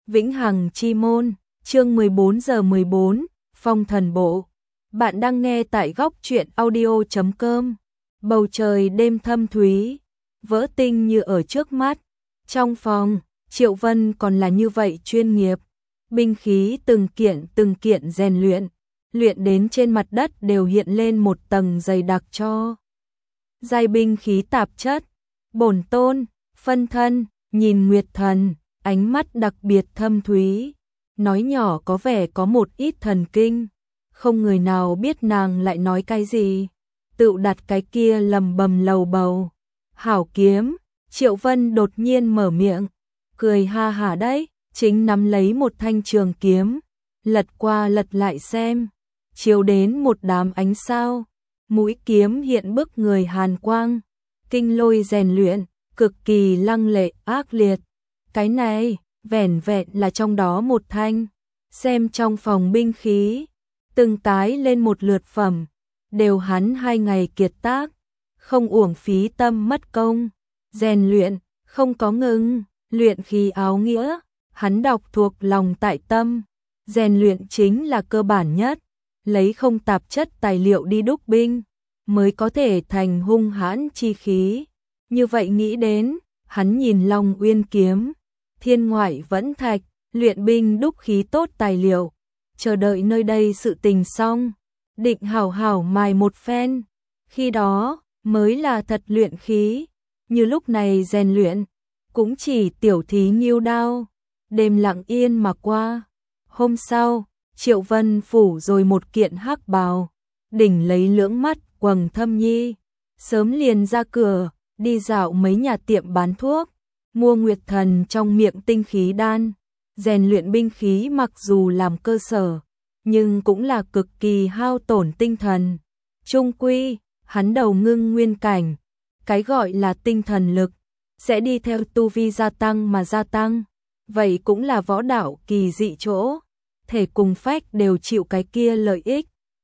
Vĩnh Hằng Chi Môn, chương 14:14, Phong Thần Bộ. Bạn đang nghe tại góc truyện audio.com. Bầu trời đêm thâm thúy, vỡ tinh như ở trước mắt. Trong phòng, Triệu Vân còn là như vậy chuyên nghiệp. Binh khí từng kiện rèn luyện đến trên mặt đất đều hiện lên một tầng dày đặc cho. Giai binh khí tạp chất, bổn tôn, phân thân, nhìn Nguyệt Thần, ánh mắt đặc biệt thâm thúy, nói nhỏ có vẻ có một ít thần kinh, không người nào biết nàng lại nói cái gì, tự đặt cái kia lầm bầm lầu bầu. Hảo kiếm, Triệu Vân đột nhiên mở miệng, cười ha hả đấy, chính nắm lấy một thanh trường kiếm, lật qua lật lại xem, chiếu đến một đám ánh sao, mũi kiếm hiện bức người hàn quang, kinh lôi rèn luyện, cực kỳ lăng lệ ác liệt. Cái này, vẻn vẹn là trong đó một thanh, xem trong phòng binh khí, từng tái lên một lượt phẩm, đều hắn 2 ngày kiệt tác, không uổng phí tâm mất công, rèn luyện, không có ngừng, luyện khí áo nghĩa, hắn đọc thuộc lòng tại tâm, rèn luyện chính là cơ bản nhất, lấy không tạp chất tài liệu đi đúc binh, mới có thể thành hung hãn chi khí. Như vậy nghĩ đến, hắn nhìn Long Uyên kiếm, thiên ngoại vẫn thạch, luyện binh đúc khí tốt tài liệu, chờ đợi nơi đây sự tình xong, định hảo hảo mài một phen, khi đó mới là thật luyện khí, như lúc này rèn luyện, cũng chỉ tiểu thí nghiêu đao. Đêm lặng yên mà qua, hôm sau, Triệu Vân phủ rồi một kiện hắc bào, đỉnh lấy lưỡng mắt quầng thâm nhi, sớm liền ra cửa, đi dạo mấy nhà tiệm bán thuốc, mua Nguyệt Thần trong miệng tinh khí đan, rèn luyện binh khí mặc dù làm cơ sở, nhưng cũng là cực kỳ hao tổn tinh thần. Chung quy, hắn đầu ngưng nguyên cảnh, cái gọi là tinh thần lực, sẽ đi theo tu vi gia tăng mà gia tăng, vậy cũng là võ đạo kỳ dị chỗ, thể cùng phách đều chịu cái kia lợi ích.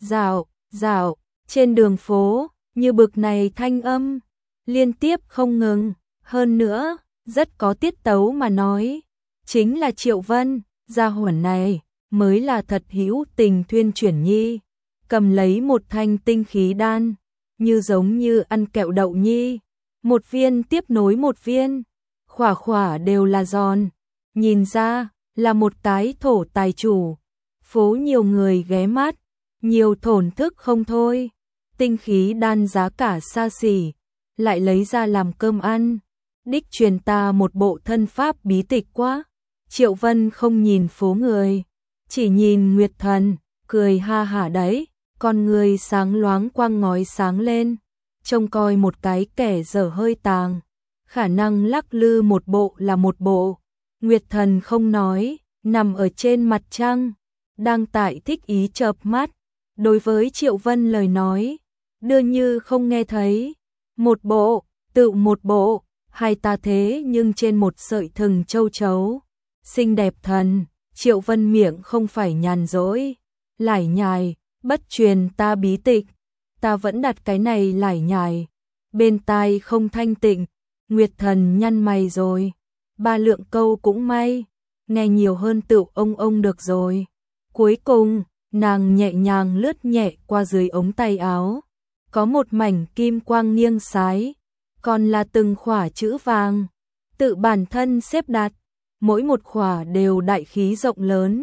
Dạo, trên đường phố, như bực này thanh âm, liên tiếp không ngừng, hơn nữa, rất có tiết tấu mà nói, chính là Triệu Vân, gia hỏa này, mới là thật hữu tình thuyên chuyển nhi, cầm lấy một thanh tinh khí đan, như giống như ăn kẹo đậu nhi, một viên tiếp nối một viên, khỏa khỏa đều là giòn, nhìn ra, là một cái thổ tài chủ, phố nhiều người ghé mắt, nhiều thổn thức không thôi, tinh khí đan giá cả xa xỉ, lại lấy ra làm cơm ăn, đích truyền ta một bộ thân pháp bí tịch quá. Triệu Vân không nhìn phố người, chỉ nhìn Nguyệt Thần, cười ha hả đấy, con người sáng loáng quang ngói sáng lên, trông coi một cái kẻ dở hơi tàng, khả năng lắc lư một bộ là một bộ. Nguyệt Thần không nói, nằm ở trên mặt trăng, đang tại thích ý chợp mắt, đối với Triệu Vân lời nói, đưa như không nghe thấy, một bộ, tự một bộ, hai ta thế nhưng trên một sợi thừng châu chấu, xinh đẹp thần, Triệu Vân miệng không phải nhàn dỗi, lải nhải, bất truyền ta bí tịch, ta vẫn đặt cái này lải nhải, bên tai không thanh tịnh, Nguyệt Thần nhăn mày rồi, 3 lượng câu cũng may, nghe nhiều hơn tự ông được rồi. Cuối cùng, nàng nhẹ nhàng lướt nhẹ qua dưới ống tay áo, có một mảnh kim quang nghiêng sái, còn là từng khỏa chữ vàng, tự bản thân xếp đặt, mỗi một khỏa đều đại khí rộng lớn,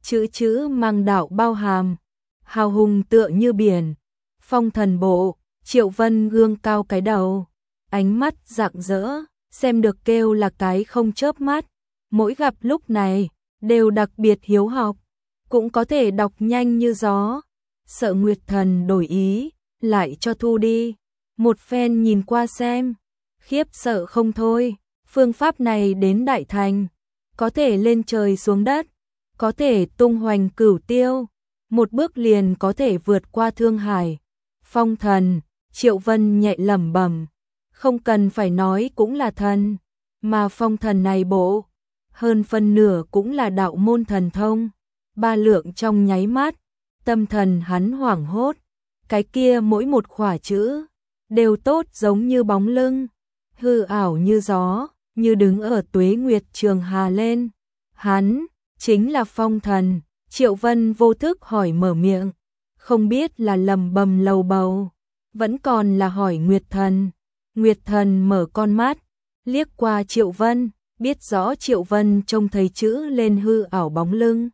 chữ mang đạo bao hàm, hào hùng tựa như biển. Phong Thần Bộ, Triệu Vân gương cao cái đầu, ánh mắt rạng rỡ, xem được kêu là cái không chớp mắt, mỗi gặp lúc này, đều đặc biệt hiếu học, cũng có thể đọc nhanh như gió, sợ Nguyệt Thần đổi ý, lại cho thu đi, một phen nhìn qua xem, khiếp sợ không thôi, phương pháp này đến đại thành, có thể lên trời xuống đất, có thể tung hoành cửu tiêu, một bước liền có thể vượt qua Thương Hải. Phong thần, Triệu Vân nhẹ lẩm bẩm, không cần phải nói cũng là thần, mà phong thần này bộ, hơn phân nửa cũng là đạo môn thần thông. 3 lượng trong nháy mắt, tâm thần hắn hoảng hốt, cái kia mỗi một khỏa chữ, đều tốt giống như bóng lưng, hư ảo như gió, như đứng ở tuế nguyệt trường hà lên, Hắn chính là Phong Thần. Triệu Vân vô thức hỏi mở miệng, không biết là lầm bầm lầu bầu, vẫn còn là hỏi Nguyệt Thần. Nguyệt Thần mở con mắt, liếc qua Triệu Vân, biết rõ Triệu Vân trông thấy chữ lên hư ảo bóng lưng.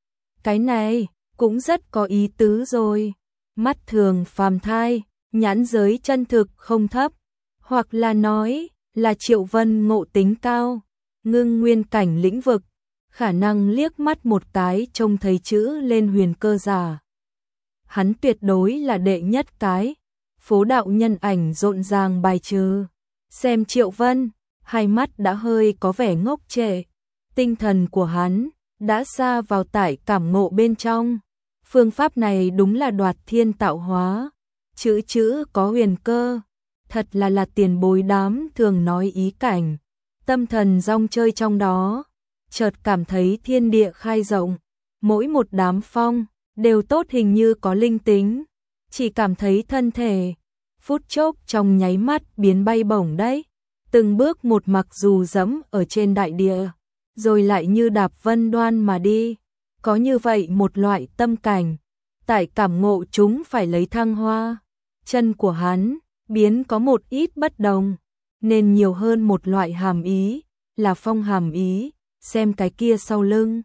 Cái này cũng rất có ý tứ rồi. Mắt thường phàm thai, nhãn giới chân thực không thấp, hoặc là nói là Triệu Vân ngộ tính cao, ngưng nguyên cảnh lĩnh vực, khả năng liếc mắt một cái trông thấy chữ lên huyền cơ giả. Hắn tuyệt đối là đệ nhất cái. Phố đạo nhân ảnh rộn ràng bài trừ. Xem Triệu Vân, hai mắt đã hơi có vẻ ngốc trệ. Tinh thần của hắn đã xa vào tải cảm ngộ bên trong. Phương pháp này đúng là đoạt thiên tạo hóa. Chữ chữ có huyền cơ. Thật là tiền bối đám thường nói ý cảnh. Tâm thần rong chơi trong đó. Chợt cảm thấy thiên địa khai rộng. Mỗi một đám phong đều tốt hình như có linh tính. Chỉ cảm thấy thân thể phút chốc trong nháy mắt biến bay bổng đấy. Từng bước một mặc dù dẫm ở trên đại địa, rồi lại như đạp vân đoan mà đi. Có như vậy một loại tâm cảnh, tại cảm ngộ chúng phải lấy thăng hoa. Chân của hắn biến có một ít bất đồng, nên nhiều hơn một loại hàm ý, là phong hàm ý, xem cái kia sau lưng.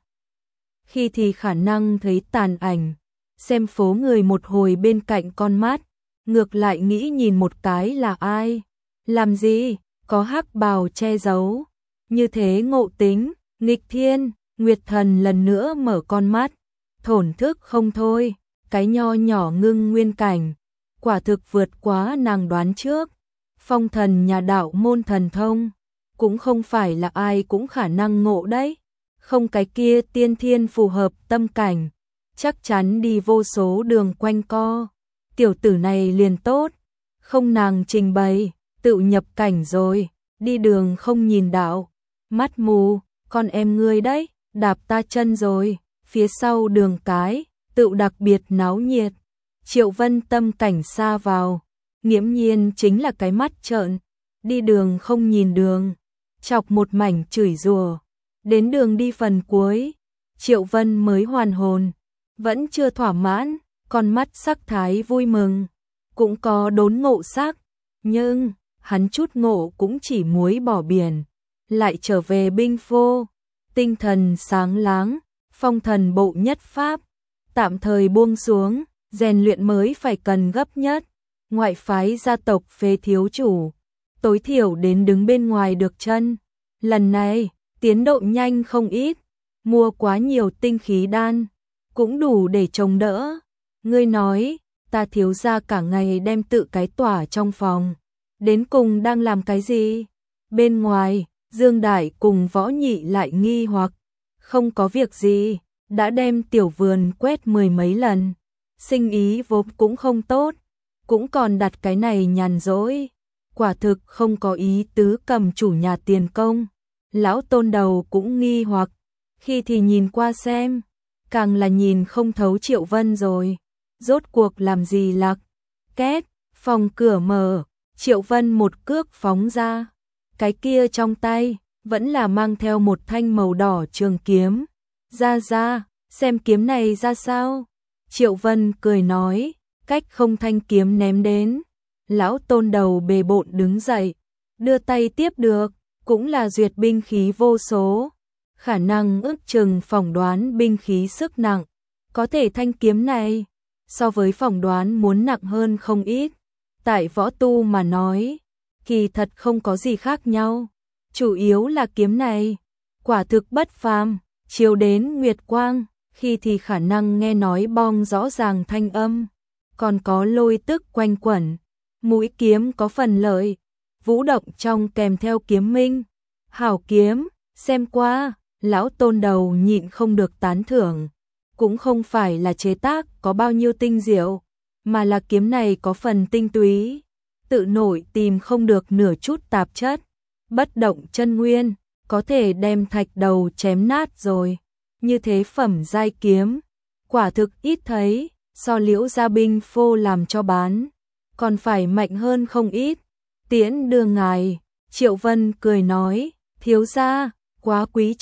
Khi thì khả năng thấy tàn ảnh, xem phố người một hồi bên cạnh con mắt, ngược lại nghĩ nhìn một cái là ai, làm gì, có hắc bào che giấu. Như thế ngộ tính, nghịch thiên. Nguyệt Thần lần nữa mở con mắt, thổn thức không thôi, cái nho nhỏ ngưng nguyên cảnh, quả thực vượt quá nàng đoán trước. Phong thần nhà đạo môn thần thông, cũng không phải là ai cũng khả năng ngộ đấy. Không cái kia tiên thiên phù hợp tâm cảnh, chắc chắn đi vô số đường quanh co. Tiểu tử này liền tốt, không nàng trình bày, tự nhập cảnh rồi, đi đường không nhìn đạo, mắt mù, con em ngươi đấy, đạp ta chân rồi, phía sau đường cái, tự đặc biệt náo nhiệt. Triệu Vân tâm cảnh xa vào, nghiễm nhiên chính là cái mắt trợn, đi đường không nhìn đường, chọc một mảnh chửi rủa. Đến đường đi phần cuối, Triệu Vân mới hoàn hồn, vẫn chưa thỏa mãn, con mắt sắc thái vui mừng, cũng có đốn ngộ sắc, nhưng hắn chút ngộ cũng chỉ muối bỏ biển, lại trở về binh phô, tinh thần sáng láng, phong thần bộ nhất pháp, tạm thời buông xuống, rèn luyện mới phải cần gấp nhất, ngoại phái gia tộc phế thiếu chủ, tối thiểu đến đứng bên ngoài được chân, lần này tiến độ nhanh không ít, mua quá nhiều tinh khí đan, cũng đủ để chống đỡ. Ngươi nói, ta thiếu gia cả ngày đem tự cái tỏa trong phòng, đến cùng đang làm cái gì? Bên ngoài, Dương Đại cùng Võ Nhị lại nghi hoặc, không có việc gì, đã đem tiểu vườn quét 10 mấy lần, sinh ý vốn cũng không tốt, cũng còn đặt cái này nhàn rỗi, quả thực không có ý tứ cầm chủ nhà tiền công. Lão Tôn đầu cũng nghi hoặc, khi thì nhìn qua xem, càng là nhìn không thấu Triệu Vân rồi, rốt cuộc làm gì lạc. Két, phòng cửa mở, Triệu Vân một cước phóng ra, cái kia trong tay vẫn là mang theo một thanh màu đỏ trường kiếm. Ra, xem kiếm này ra sao? Triệu Vân cười nói, cách không thanh kiếm ném đến. Lão Tôn đầu bề bộn đứng dậy, đưa tay tiếp được, cũng là duyệt binh khí vô số. Khả năng ước chừng phỏng đoán binh khí sức nặng, có thể thanh kiếm này, so với phỏng đoán muốn nặng hơn không ít. Tại võ tu mà nói, kỳ thật không có gì khác nhau, chủ yếu là kiếm này, quả thực bất phàm, chiếu đến nguyệt quang, khi thì khả năng nghe nói bong rõ ràng thanh âm, còn có lôi tức quanh quẩn, mũi kiếm có phần lợi, vũ động trong kèm theo kiếm minh. Hảo kiếm, xem qua, lão Tôn đầu nhịn không được tán thưởng, cũng không phải là chế tác có bao nhiêu tinh diệu, mà là kiếm này có phần tinh túy, tự nổi tìm không được nửa chút tạp chất, bất động chân nguyên, có thể đem thạch đầu chém nát rồi. Như thế phẩm giai kiếm, quả thực ít thấy, so Liễu gia binh phô làm cho bán, còn phải mạnh hơn không ít. Tiễn đưa ngài, Triệu Vân cười nói, thiếu gia, quá quý trọng,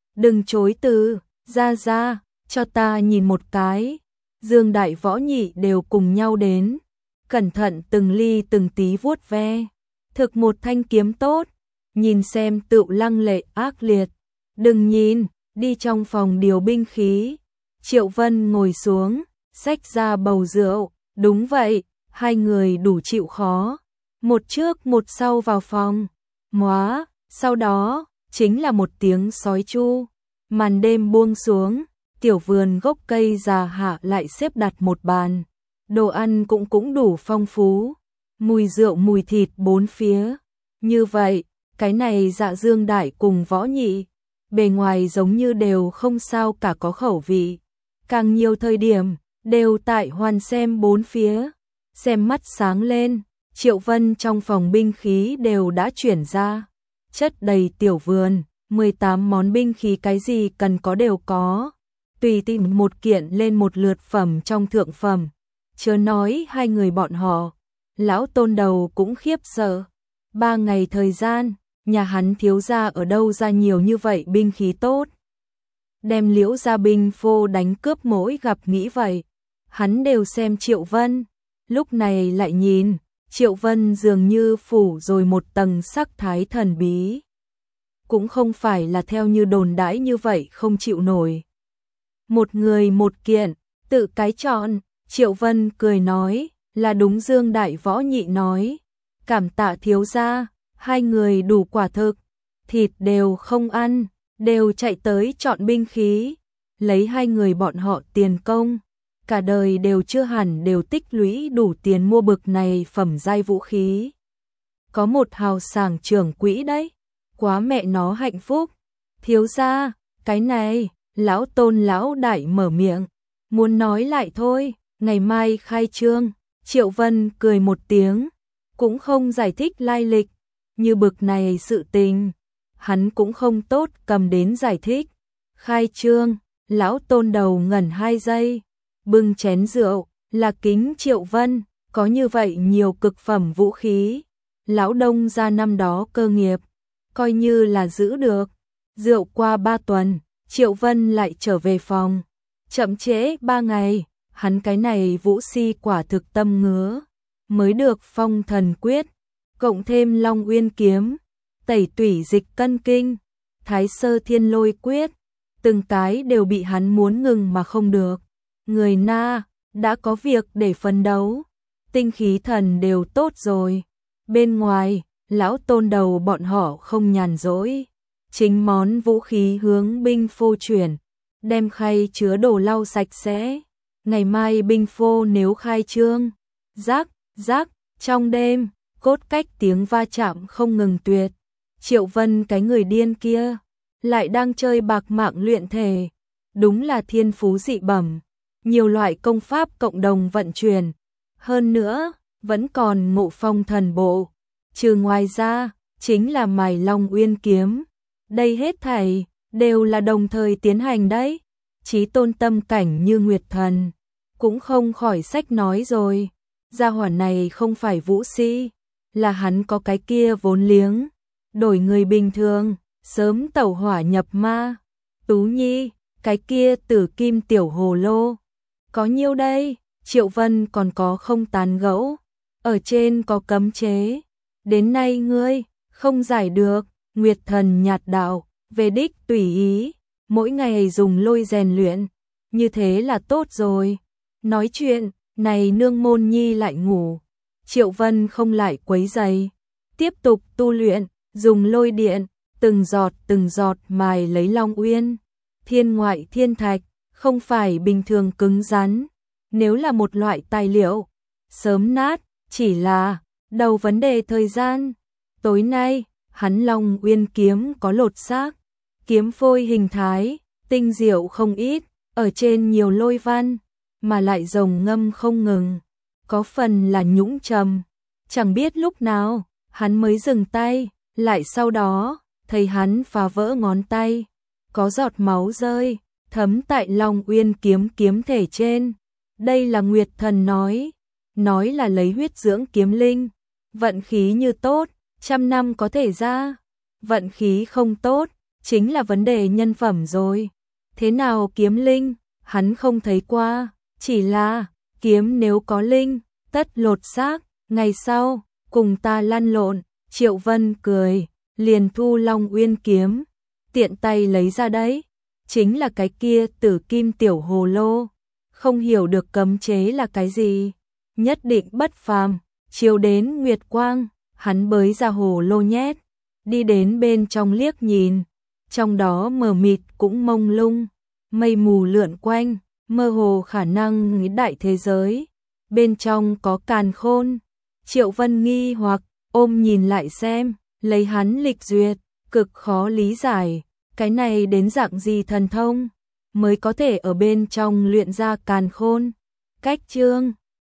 đừng chối từ, ra, cho ta nhìn một cái. Dương Đại Võ Nhị đều cùng nhau đến, cẩn thận từng ly từng tí vuốt ve. Thực một thanh kiếm tốt, nhìn xem tựu lăng lệ ác liệt. Đừng nhìn, đi trong phòng điều binh khí. Triệu Vân ngồi xuống, xách ra bầu rượu. Đúng vậy, hai người đủ chịu khó. Một trước một sau vào phòng. Móa, sau đó, chính là một tiếng sói chu. Màn đêm buông xuống, tiểu vườn gốc cây già hạ lại xếp đặt một bàn. Đồ ăn cũng đủ phong phú. Mùi rượu mùi thịt bốn phía. Như vậy, cái này Dạ Dương Đại cùng Võ Nhị, bề ngoài giống như đều không sao cả có khẩu vị. Càng nhiều thời điểm, đều tại hoàn xem bốn phía. Xem mắt sáng lên, Triệu Vân trong phòng binh khí đều đã chuyển ra. Chất đầy tiểu vườn, 18 món binh khí cái gì cần có đều có. Tùy tìm một kiện lên một lượt phẩm trong thượng phẩm. Chớ nói hai người bọn họ, lão Tôn đầu cũng khiếp sợ. 3 ngày thời gian, nhà hắn thiếu gia ở đâu ra nhiều như vậy binh khí tốt. Đem Liễu gia binh phô đánh cướp mỗi gặp nghĩ vậy. Hắn đều xem Triệu Vân, lúc này lại nhìn, Triệu Vân dường như phủ rồi một tầng sắc thái thần bí. Cũng không phải là theo như đồn đãi như vậy không chịu nổi. Một người một kiện, tự cái chọn, Triệu Vân cười nói, là đúng. Dương Đại Võ Nhị nói, cảm tạ thiếu gia, hai người đủ quả thực, thịt đều không ăn, đều chạy tới chọn binh khí, lấy hai người bọn họ tiền công, cả đời đều chưa hẳn đều tích lũy đủ tiền mua bực này phẩm giai vũ khí. Có một hào sảng trưởng quỹ đấy, quá mẹ nó hạnh phúc. Thiếu gia, cái này, lão Tôn lão đại mở miệng, muốn nói lại thôi, ngày mai khai trương. Triệu Vân cười một tiếng, cũng không giải thích lai lịch, như bực này sự tình, hắn cũng không tốt cầm đến giải thích. Khai trương, lão Tôn đầu ngẩn 2 giây, bưng chén rượu, là kính Triệu Vân, có như vậy nhiều cực phẩm vũ khí, lão Đông gia năm đó cơ nghiệp, coi như là giữ được. Rượu qua 3 tuần, Triệu Vân lại trở về phòng, chậm trễ 3 ngày, hắn cái này vũ si quả thực tâm ngứa, mới được Phong Thần Quyết, cộng thêm Long Uyên Kiếm, Tẩy Tủy Dịch Cân Kinh, Thái Sơ Thiên Lôi Quyết, từng cái đều bị hắn muốn ngừng mà không được. Người na, đã có việc để phấn đấu, tinh khí thần đều tốt rồi. Bên ngoài, lão Tôn đầu bọn họ không nhàn rỗi, chính món vũ khí hướng binh phô chuyển, đem khay chứa đồ lau sạch sẽ. Ngày mai binh phô nếu khai trương, rắc, trong đêm, cốt cách tiếng va chạm không ngừng tuyệt. Triệu Vân cái người điên kia, lại đang chơi bạc mạng luyện thể, đúng là thiên phú dị bẩm, nhiều loại công pháp cộng đồng vận chuyển. Hơn nữa, vẫn còn ngộ phong thần bộ, trừ ngoài ra, chính là mài Long Uyên Kiếm. Đây hết thảy, đều là đồng thời tiến hành đấy. Chí tôn tâm cảnh như Nguyệt Thần, cũng không khỏi sách nói rồi. Gia hỏa này không phải vũ sĩ, là hắn có cái kia vốn liếng. Đổi người bình thường, sớm tẩu hỏa nhập ma. Tú Nhi, cái kia tử kim tiểu hồ lô. Có nhiêu đây? Triệu Vân còn có không tán gẫu. Ở trên có cấm chế. Đến nay ngươi, không giải được. Nguyệt Thần nhạt đạo, về đích tùy ý. Mỗi ngày dùng lôi rèn luyện. Như thế là tốt rồi. Nói chuyện, này nương môn nhi lại ngủ. Triệu Vân không lại quấy rầy, tiếp tục tu luyện, dùng lôi điện, từng giọt mài lấy Long Uyên. Thiên ngoại thiên thạch, không phải bình thường cứng rắn. Nếu là một loại tài liệu, sớm nát, chỉ là đầu vấn đề thời gian. Tối nay, hắn Long Uyên kiếm có lột xác, kiếm phôi hình thái, tinh diệu không ít, ở trên nhiều lôi văn, mà lại rồng ngâm không ngừng, có phần là nhũng trầm. Chẳng biết lúc nào, hắn mới dừng tay, lại sau đó, thấy hắn phá vỡ ngón tay, có giọt máu rơi, thấm tại Long Uyên kiếm thể trên. Đây là Nguyệt Thần nói là lấy huyết dưỡng kiếm linh, vận khí như tốt, 100 năm có thể ra, vận khí không tốt, chính là vấn đề nhân phẩm rồi. Thế nào kiếm linh, hắn không thấy qua, chỉ là kiếm nếu có linh, tất lột xác, ngày sau, cùng ta lăn lộn. Triệu Vân cười, liền thu Long Uyên kiếm, tiện tay lấy ra đấy, chính là cái kia Tử Kim tiểu hồ lô, không hiểu được cấm chế là cái gì, nhất định bất phàm. Chiếu đến nguyệt quang, hắn bới ra hồ lô nhét, đi đến bên trong liếc nhìn, trong đó mờ mịt cũng mông lung, mây mù lượn quanh, mơ hồ khả năng đại thế giới, bên trong có càn khôn. Triệu Vân nghi hoặc ôm nhìn lại xem, lấy hắn lịch duyệt, cực khó lý giải, cái này đến dạng gì thần thông mới có thể ở bên trong luyện ra càn khôn. Cách chương